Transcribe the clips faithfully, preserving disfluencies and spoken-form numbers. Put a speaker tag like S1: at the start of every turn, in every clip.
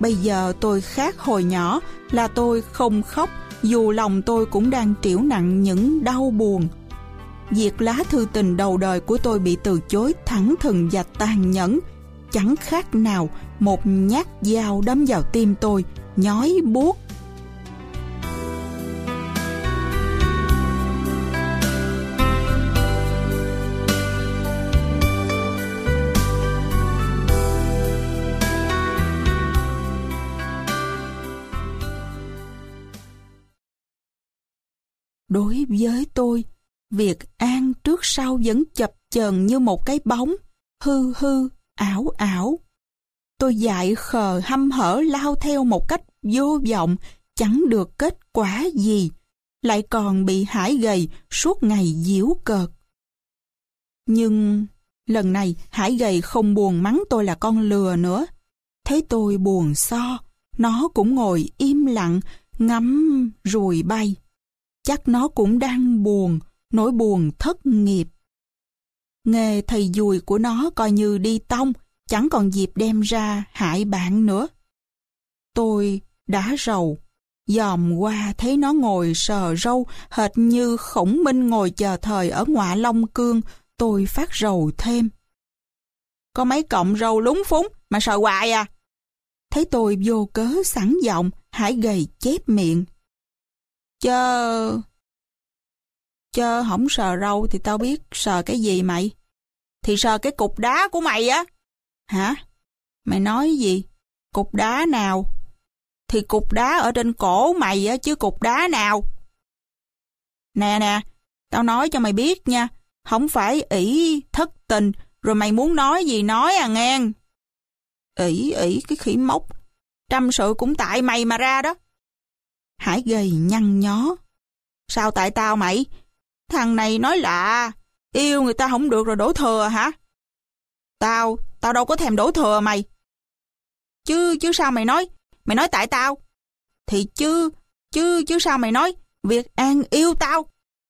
S1: Bây giờ tôi khác hồi nhỏ là tôi không khóc, dù lòng tôi cũng đang trĩu nặng những đau buồn. Việc lá thư tình đầu đời của tôi bị từ chối thẳng thừng và tàn nhẫn, chẳng khác nào một nhát dao đâm vào tim tôi, nhói buốt. Đối với tôi, việc an trước sau vẫn chập chờn như một cái bóng, hư hư, ảo ảo. Tôi dại khờ hăm hở lao theo một cách vô vọng, chẳng được kết quả gì, lại còn bị Hải Gầy suốt ngày giễu cợt. Nhưng lần này Hải Gầy không buồn mắng tôi là con lừa nữa. Thấy tôi buồn so, nó cũng ngồi im lặng, ngắm ruồi bay. Chắc nó cũng đang buồn, nỗi buồn thất nghiệp. Nghề thầy dùi của nó coi như đi tông, chẳng còn dịp đem ra hại bạn nữa. Tôi đã rầu, dòm qua thấy nó ngồi sờ râu, hệt như Khổng Minh ngồi chờ thời ở Ngọa Long Cương, tôi phát rầu thêm. Có mấy cọng râu lúng phúng mà sờ hoài à? Thấy tôi vô cớ sẵn giọng, Hải Gầy chép miệng. Chơ... Chơ không sờ râu thì tao biết sờ cái gì mày? Thì sờ cái cục đá của mày á. Hả? Mày nói gì? Cục đá nào? Thì cục đá ở trên cổ mày á chứ cục đá nào? Nè nè, tao nói cho mày biết nha, không phải ỷ thất tình rồi mày muốn nói gì nói à ngang. ỷ ỷ cái khỉ mốc, trăm sự cũng tại mày mà ra đó. Hải Gầy nhăn nhó. Sao tại tao mày? Thằng này nói lạ, yêu người ta không được rồi đổ thừa hả? Tao, tao đâu có thèm đổ thừa mày. Chứ, chứ sao mày nói? Mày nói tại tao. Thì chứ, chứ, chứ sao mày nói? Việt An yêu tao.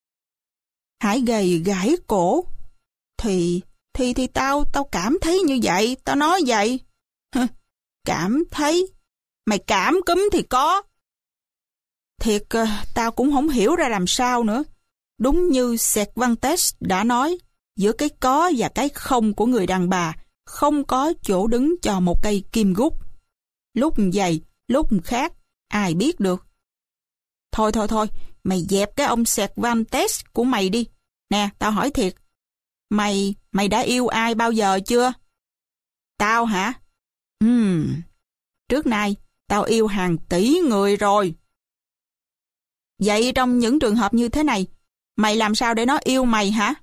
S1: Hải Gầy gãi cổ. Thì, thì, thì tao, tao cảm thấy như vậy, tao nói vậy. Hừ, cảm thấy? Mày cảm cúm thì có. Thiệt, tao cũng không hiểu ra làm sao nữa. Đúng như Cervantes đã nói, giữa cái có và cái không của người đàn bà, không có chỗ đứng cho một cây kim gút. Lúc vậy, lúc khác, ai biết được. Thôi thôi thôi, mày dẹp cái ông Cervantes của mày đi. Nè, tao hỏi thiệt, mày, mày đã yêu ai bao giờ chưa? Tao hả? Ừm, trước nay, tao yêu hàng tỷ người rồi. Vậy trong những trường hợp như thế này, mày làm sao để nó yêu mày hả?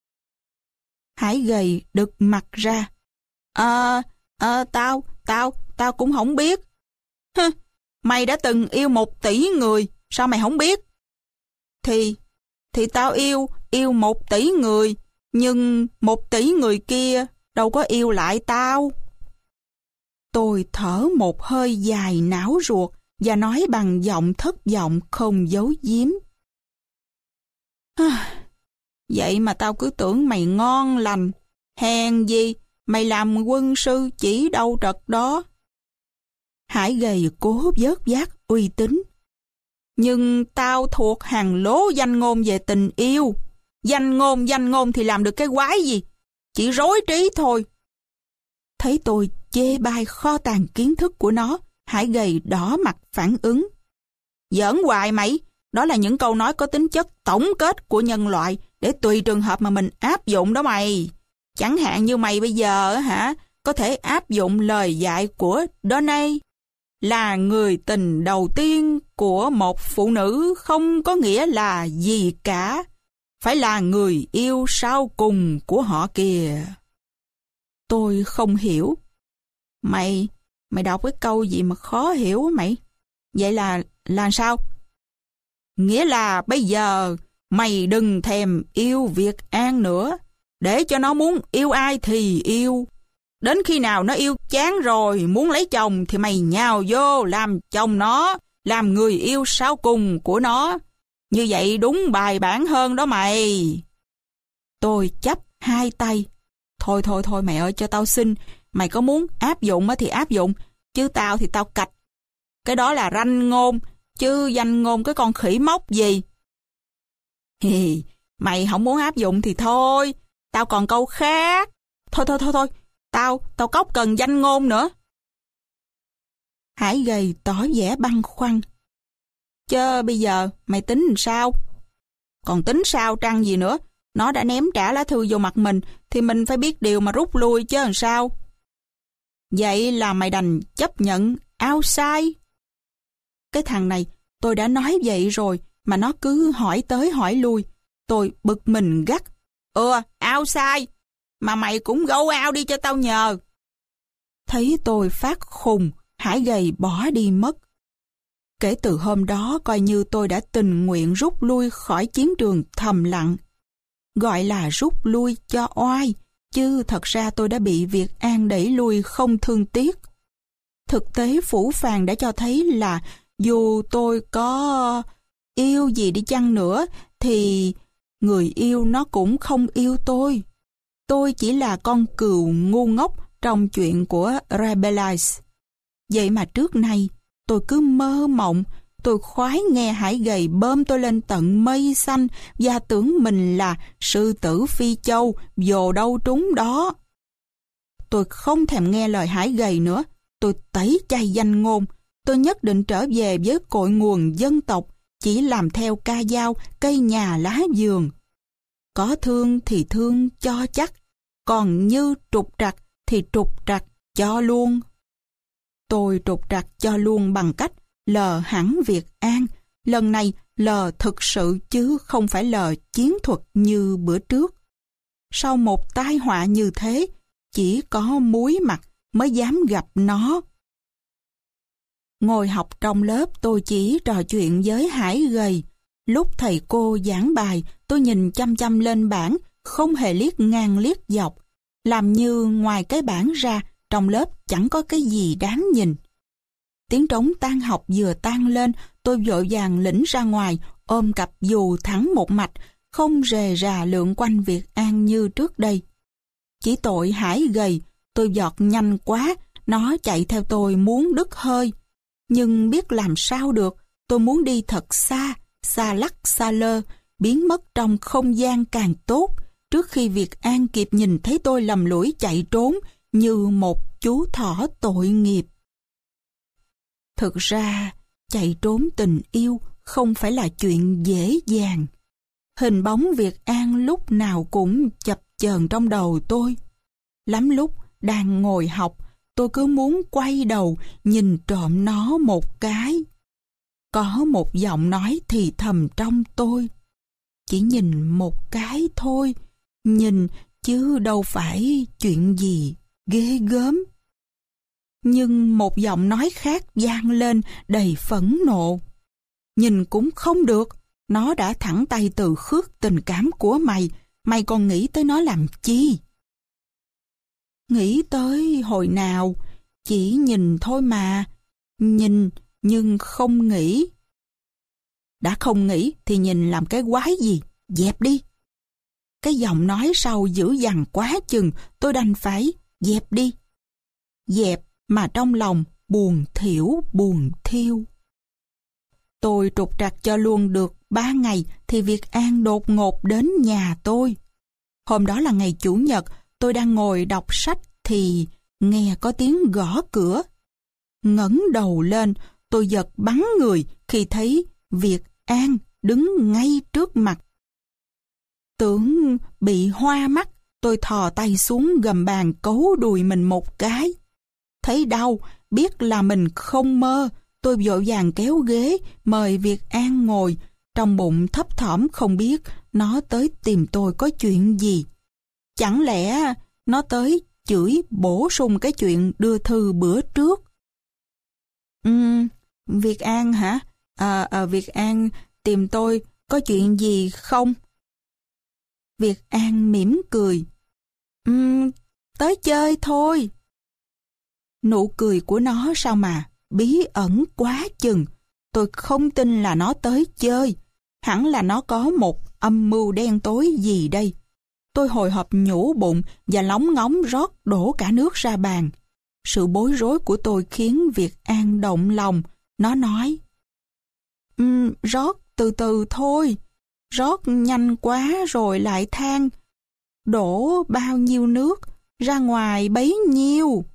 S1: Hải Gầy đực mặt ra. Ờ, ờ, tao, tao, tao cũng không biết. Hừ, mày đã từng yêu một tỷ người, sao mày không biết? Thì, thì tao yêu, yêu một tỷ người, nhưng một tỷ người kia đâu có yêu lại tao. Tôi thở một hơi dài não ruột và nói bằng giọng thất vọng không giấu giếm. Vậy mà tao cứ tưởng mày ngon lành, hèn gì mày làm quân sư chỉ đâu trật đó. Hải Gầy cố vớt vát uy tín. Nhưng tao thuộc hàng lố danh ngôn về tình yêu. Danh ngôn danh ngôn thì làm được cái quái gì? Chỉ rối trí thôi. Thấy tôi chê bai kho tàng kiến thức của nó, Hải Gầy đỏ mặt phản ứng. Giỡn hoài mày, đó là những câu nói có tính chất tổng kết của nhân loại để tùy trường hợp mà mình áp dụng đó mày. Chẳng hạn như mày bây giờ hả, có thể áp dụng lời dạy của Donay là người tình đầu tiên của một phụ nữ không có nghĩa là gì cả, phải là người yêu sau cùng của họ kìa. Tôi không hiểu. Mày, mày đọc cái câu gì mà khó hiểu mày? Vậy là, là sao? Nghĩa là bây giờ mày đừng thèm yêu Việt An nữa, để cho nó muốn yêu ai thì yêu. Đến khi nào nó yêu chán rồi, muốn lấy chồng thì mày nhào vô làm chồng nó, làm người yêu sau cùng của nó. Như vậy đúng bài bản hơn đó mày. Tôi chắp hai tay. Thôi thôi thôi mày ơi, cho tao xin, mày có muốn áp dụng thì áp dụng, chứ tao thì tao cạch. Cái đó là ranh ngôn, chứ danh ngôn cái con khỉ móc gì. Hì, mày không muốn áp dụng thì thôi, tao còn câu khác. Thôi thôi thôi thôi, tao, tao cóc cần danh ngôn nữa. Hải gầy tỏ vẻ băn khoăn. Chớ bây giờ mày tính làm sao? Còn tính sao trăng gì nữa, nó đã ném trả lá thư vô mặt mình thì mình phải biết điều mà rút lui chứ làm sao. Vậy là mày đành chấp nhận outside. Cái thằng này tôi đã nói vậy rồi mà nó cứ hỏi tới hỏi lui. Tôi bực mình gắt. Ừ, outside. Mà mày cũng go out đi cho tao nhờ. Thấy tôi phát khùng, Hải gầy bỏ đi mất. Kể từ hôm đó coi như tôi đã tình nguyện rút lui khỏi chiến trường thầm lặng. Gọi là rút lui cho oai, chứ thật ra tôi đã bị Việt An đẩy lui không thương tiếc. Thực tế phũ phàng đã cho thấy là dù tôi có yêu gì đi chăng nữa thì người yêu nó cũng không yêu tôi. Tôi chỉ là con cừu ngu ngốc trong chuyện của Rabelais. Vậy mà trước nay tôi cứ mơ mộng, tôi khoái nghe Hải gầy bơm tôi lên tận mây xanh và tưởng mình là sư tử Phi Châu, vồ đâu trúng đó. Tôi không thèm nghe lời Hải gầy nữa, tôi tẩy chay danh ngôn, tôi nhất định trở về với cội nguồn dân tộc, chỉ làm theo ca dao, cây nhà lá vườn. Có thương thì thương cho chắc, còn như trục trặc thì trục trặc cho luôn. Tôi trục trặc cho luôn bằng cách lờ hẳn Việt An. Lần này lờ thực sự chứ không phải lờ chiến thuật như bữa trước. Sau một tai họa như thế, chỉ có muối mặt mới dám gặp nó. Ngồi học trong lớp tôi chỉ trò chuyện với Hải gầy. Lúc thầy cô giảng bài, tôi nhìn chăm chăm lên bảng, không hề liếc ngang liếc dọc. Làm như ngoài cái bảng ra, trong lớp chẳng có cái gì đáng nhìn. Tiếng trống tan học vừa tan lên, tôi vội vàng lĩnh ra ngoài, ôm cặp dù thẳng một mạch, không rề rà lượn quanh Việt An như trước đây. Chỉ tội Hải gầy, tôi giọt nhanh quá, nó chạy theo tôi muốn đứt hơi. Nhưng biết làm sao được, tôi muốn đi thật xa, xa lắc xa lơ, biến mất trong không gian càng tốt, trước khi Việt An kịp nhìn thấy tôi lầm lũi chạy trốn như một chú thỏ tội nghiệp. Thực ra, chạy trốn tình yêu không phải là chuyện dễ dàng. Hình bóng Việt An lúc nào cũng chập chờn trong đầu tôi. Lắm lúc đang ngồi học, tôi cứ muốn quay đầu nhìn trộm nó một cái. Có một giọng nói thì thầm trong tôi. Chỉ nhìn một cái thôi, nhìn chứ đâu phải chuyện gì ghê gớm. Nhưng một giọng nói khác vang lên đầy phẫn nộ. Nhìn cũng không được, nó đã thẳng tay từ khước tình cảm của mày, mày còn nghĩ tới nó làm chi? Nghĩ tới hồi nào, chỉ nhìn thôi mà, nhìn nhưng không nghĩ. Đã không nghĩ thì nhìn làm cái quái gì, dẹp đi. Cái giọng nói sau dữ dằn quá chừng, tôi đành phải dẹp đi. Dẹp mà trong lòng buồn thiểu buồn thiêu. Tôi trục trặc cho luôn được ba ngày thì Việt An đột ngột đến nhà tôi. Hôm đó là ngày Chủ nhật, tôi đang ngồi đọc sách thì nghe có tiếng gõ cửa. Ngẩng đầu lên, tôi giật bắn người khi thấy Việt An đứng ngay trước mặt. Tưởng bị hoa mắt, tôi thò tay xuống gầm bàn cấu đùi mình một cái. Thấy đau, biết là mình không mơ, tôi vội vàng kéo ghế mời Việt An ngồi, trong bụng thấp thỏm không biết nó tới tìm tôi có chuyện gì. Chẳng lẽ nó tới chửi bổ sung cái chuyện đưa thư bữa trước? Ừm, Việt An hả? À, à, Việt An tìm tôi có chuyện gì không? Việt An mỉm cười. Ừm, tới chơi thôi. Nụ cười của nó sao mà bí ẩn quá chừng. Tôi không tin là nó tới chơi. Hẳn là nó có một âm mưu đen tối gì đây. Tôi hồi hộp nhủ bụng và lóng ngóng rót đổ cả nước ra bàn. Sự bối rối của tôi khiến Việt An động lòng. Nó nói, um, rót từ từ thôi, rót nhanh quá rồi lại than. Đổ bao nhiêu nước, ra ngoài bấy nhiêu.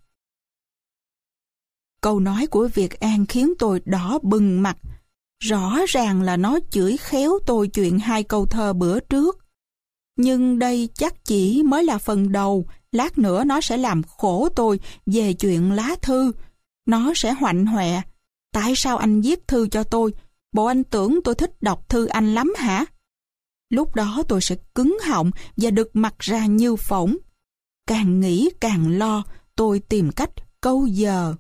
S1: Câu nói của Việt An khiến tôi đỏ bừng mặt. Rõ ràng là nó chửi khéo tôi chuyện hai câu thơ bữa trước. Nhưng đây chắc chỉ mới là phần đầu, lát nữa nó sẽ làm khổ tôi về chuyện lá thư. Nó sẽ hoạnh hoẹ. Tại sao anh viết thư cho tôi? Bộ anh tưởng tôi thích đọc thư anh lắm hả? Lúc đó tôi sẽ cứng họng và đực mặt ra như phỗng. Càng nghĩ càng lo, tôi tìm cách câu giờ.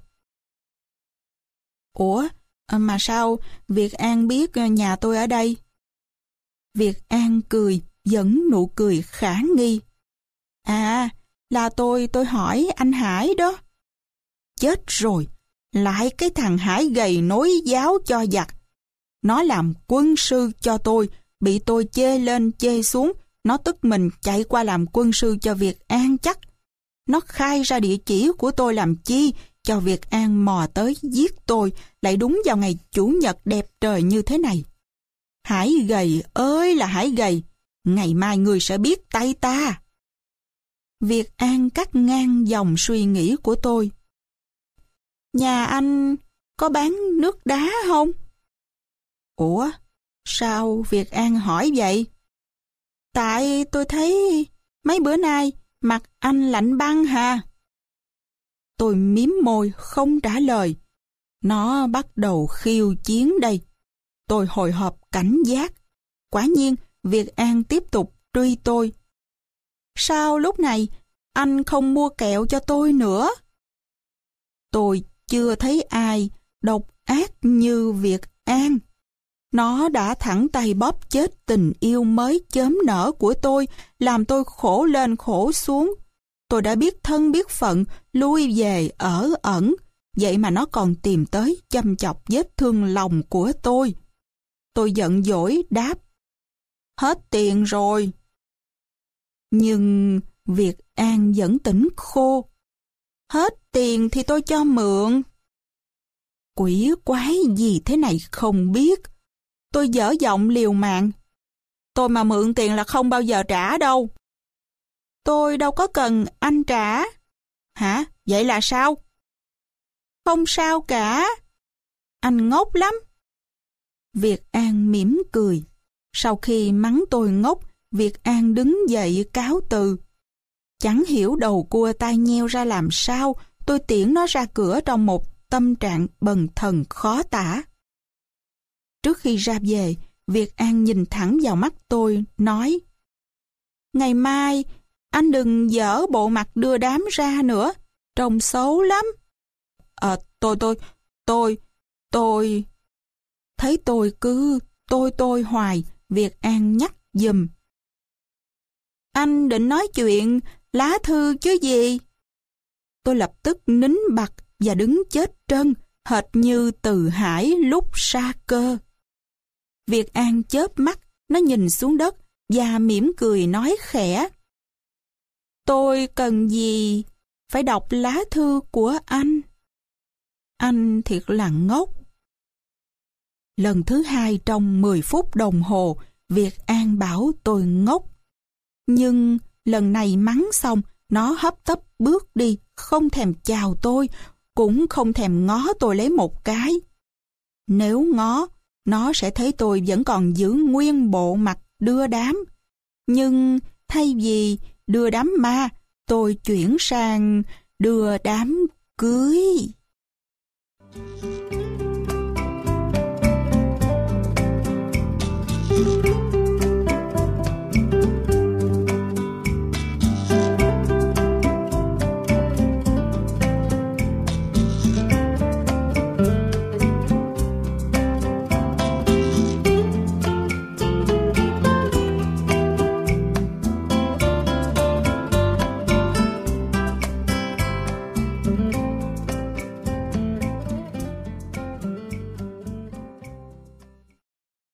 S1: Ủa, mà sao Việt An biết nhà tôi ở đây? Việt An cười, vẫn nụ cười khả nghi. À, là tôi, tôi hỏi anh Hải đó. Chết rồi, lại cái thằng Hải gầy nối giáo cho giặc. Nó làm quân sư cho tôi, bị tôi chê lên chê xuống, nó tức mình chạy qua làm quân sư cho Việt An chắc. Nó khai ra địa chỉ của tôi làm chi, cho Việt An mò tới giết tôi, lại đúng vào ngày Chủ nhật đẹp trời như thế này. Hải gầy ơi là Hải gầy, ngày mai người sẽ biết tay ta. Việt An cắt ngang dòng suy nghĩ của tôi. Nhà anh có bán nước đá không? Ủa, sao Việt An hỏi vậy? Tại tôi thấy mấy bữa nay mặt anh lạnh băng hà. Tôi mím môi không trả lời. Nó bắt đầu khiêu chiến đây. Tôi hồi hộp cảnh giác. Quả nhiên Việt An tiếp tục truy tôi. Sao lúc này anh không mua kẹo cho tôi nữa? Tôi chưa thấy ai độc ác như Việt An. Nó đã thẳng tay bóp chết tình yêu mới chớm nở của tôi, làm tôi khổ lên khổ xuống. Tôi đã biết thân biết phận, lui về ở ẩn, vậy mà nó còn tìm tới châm chọc vết thương lòng của tôi. Tôi giận dỗi đáp, hết tiền rồi. Nhưng Việt An vẫn tỉnh khô. Hết tiền thì tôi cho mượn. Quỷ quái gì thế này không biết. Tôi dở giọng liều mạng. Tôi mà mượn tiền là không bao giờ trả đâu. Tôi đâu có cần anh trả. Hả? Vậy là sao? Không sao cả. Anh ngốc lắm. Việt An mỉm cười. Sau khi mắng tôi ngốc, Việt An đứng dậy cáo từ. Chẳng hiểu đầu cua tai nheo ra làm sao, tôi tiễn nó ra cửa trong một tâm trạng bần thần khó tả. Trước khi ra về, Việt An nhìn thẳng vào mắt tôi, nói: Ngày mai, anh đừng dở bộ mặt đưa đám ra nữa, trông xấu lắm. Ờ, tôi, tôi, tôi, tôi... Thấy tôi cứ tôi tôi hoài, Việt An nhắc giùm. Anh định nói chuyện lá thư chứ gì? Tôi lập tức nín bặt và đứng chết trân, hệt như Từ Hải lúc sa cơ. Việt An chớp mắt, nó nhìn xuống đất và mỉm cười nói khẽ: Tôi cần gì phải đọc lá thư của anh? Anh thiệt là ngốc. Lần thứ hai trong mười phút đồng hồ, Việt An bảo tôi ngốc. Nhưng lần này mắng xong, nó hấp tấp bước đi, không thèm chào tôi, cũng không thèm ngó tôi lấy một cái. Nếu ngó, nó sẽ thấy tôi vẫn còn giữ nguyên bộ mặt đưa đám. Nhưng thay vì đưa đám ma, tôi chuyển sang đưa đám cưới.